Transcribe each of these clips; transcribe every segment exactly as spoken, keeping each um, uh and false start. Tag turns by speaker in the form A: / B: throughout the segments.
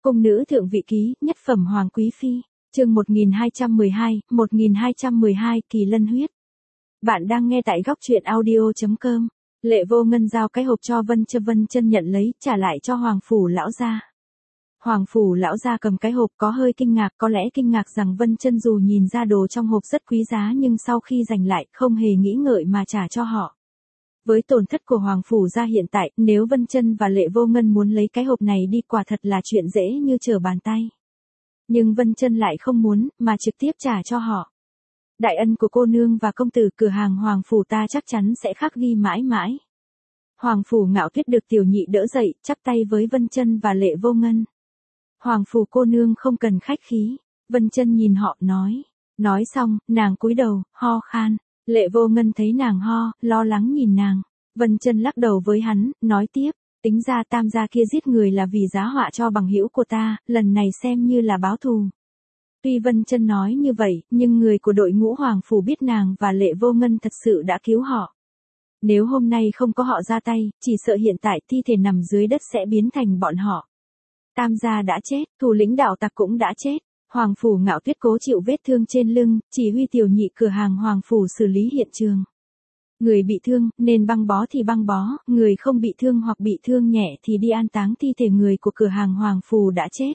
A: Cung nữ thượng vị ký, nhất phẩm hoàng quý phi, chương một nghìn hai trăm mười hai, một nghìn hai trăm mười hai, Kỳ Lân huyết. Bạn đang nghe tại góc truyện audio chấm com. Lệ Vô Ngân giao cái hộp cho Vân Chân, Vân Chân nhận lấy, trả lại cho Hoàng phủ lão gia. Hoàng phủ lão gia cầm cái hộp có hơi kinh ngạc, có lẽ kinh ngạc rằng Vân Chân dù nhìn ra đồ trong hộp rất quý giá nhưng sau khi giành lại, không hề nghĩ ngợi mà trả cho họ. Với tổn thất của Hoàng phủ gia hiện tại, nếu Vân Chân và Lệ Vô Ngân muốn lấy cái hộp này đi quả thật là chuyện dễ như trở bàn tay. Nhưng Vân Chân lại không muốn, mà trực tiếp trả cho họ. Đại ân của cô nương và công tử, cửa hàng Hoàng phủ ta chắc chắn sẽ khắc ghi mãi mãi. Hoàng phủ Ngạo Tuyết được tiểu nhị đỡ dậy, chắp tay với Vân Chân và Lệ Vô Ngân. Hoàng phủ cô nương không cần khách khí. Vân Chân nhìn họ, nói. Nói xong, nàng cúi đầu, ho khan. Lệ Vô Ngân thấy nàng ho, lo lắng nhìn nàng. Vân Chân lắc đầu với hắn, nói tiếp. Tính ra Tam gia kia giết người là vì giá họa cho bằng hữu của ta, lần này xem như là báo thù. Tuy Vân Chân nói như vậy, nhưng người của đội ngũ Hoàng phủ biết nàng và Lệ Vô Ngân thật sự đã cứu họ. Nếu hôm nay không có họ ra tay, chỉ sợ hiện tại thi thể nằm dưới đất sẽ biến thành bọn họ. Tam gia đã chết, thủ lĩnh đạo tặc cũng đã chết. Hoàng phủ Ngạo Tuyết cố chịu vết thương trên lưng, chỉ huy tiểu nhị cửa hàng Hoàng phủ xử lý hiện trường. Người bị thương, nên băng bó thì băng bó, người không bị thương hoặc bị thương nhẹ thì đi an táng thi thể người của cửa hàng Hoàng phủ đã chết.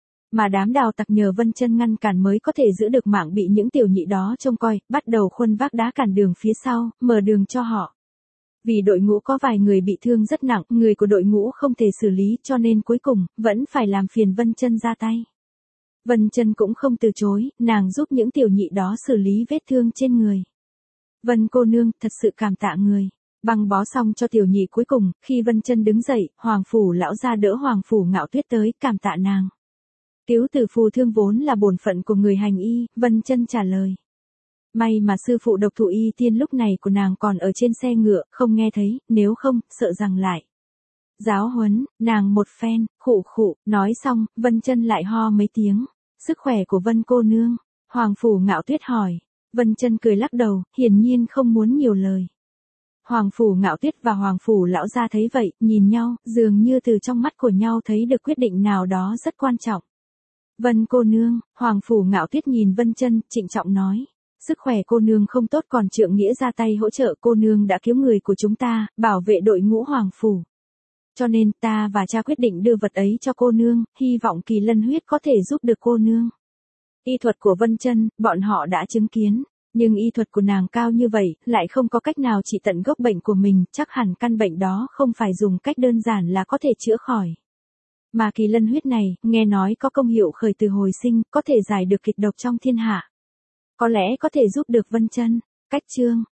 A: Mà đám đào tặc nhờ Vân Chân ngăn cản mới có thể giữ được mạng bị những tiểu nhị đó trông coi, bắt đầu khuân vác đá cản đường phía sau, mở đường cho họ. Vì đội ngũ có vài người bị thương rất nặng, người của đội ngũ không thể xử lý cho nên cuối cùng, vẫn phải làm phiền Vân Chân ra tay. Vân Chân cũng không từ chối, nàng giúp những tiểu nhị đó xử lý vết thương trên người. Vân cô nương, thật sự cảm tạ người. Băng bó xong cho tiểu nhị cuối cùng, khi Vân Chân đứng dậy, Hoàng phủ lão gia đỡ Hoàng phủ Ngạo Tuyết tới, cảm tạ nàng. Cứu tử phù thương vốn là bổn phận của người hành y, Vân Chân trả lời. May mà sư phụ Độc Thụ Y Tiên lúc này của nàng còn ở trên xe ngựa, không nghe thấy, nếu không, sợ rằng lại giáo huấn, nàng một phen, khụ khụ, nói xong, Vân Chân lại ho mấy tiếng. Sức khỏe của Vân cô nương, Hoàng phủ Ngạo Tuyết hỏi. Vân Chân cười lắc đầu, hiển nhiên không muốn nhiều lời. Hoàng phủ Ngạo Tuyết và Hoàng phủ lão gia thấy vậy, nhìn nhau, dường như từ trong mắt của nhau thấy được quyết định nào đó rất quan trọng. Vân cô nương, Hoàng phủ Ngạo Tuyết nhìn Vân Chân, trịnh trọng nói. Sức khỏe cô nương không tốt còn trượng nghĩa ra tay hỗ trợ cô nương đã cứu người của chúng ta, bảo vệ đội ngũ Hoàng phủ. Cho nên ta và cha quyết định đưa vật ấy cho cô nương, hy vọng Kỳ Lân huyết có thể giúp được cô nương. Y thuật của Vân Chân, bọn họ đã chứng kiến, nhưng y thuật của nàng cao như vậy, lại không có cách nào trị tận gốc bệnh của mình, chắc hẳn căn bệnh đó không phải dùng cách đơn giản là có thể chữa khỏi. Mà Kỳ Lân huyết này, nghe nói có công hiệu khởi từ hồi sinh, có thể giải được kịch độc trong thiên hạ. Có lẽ có thể giúp được Vân Chân. Cách chương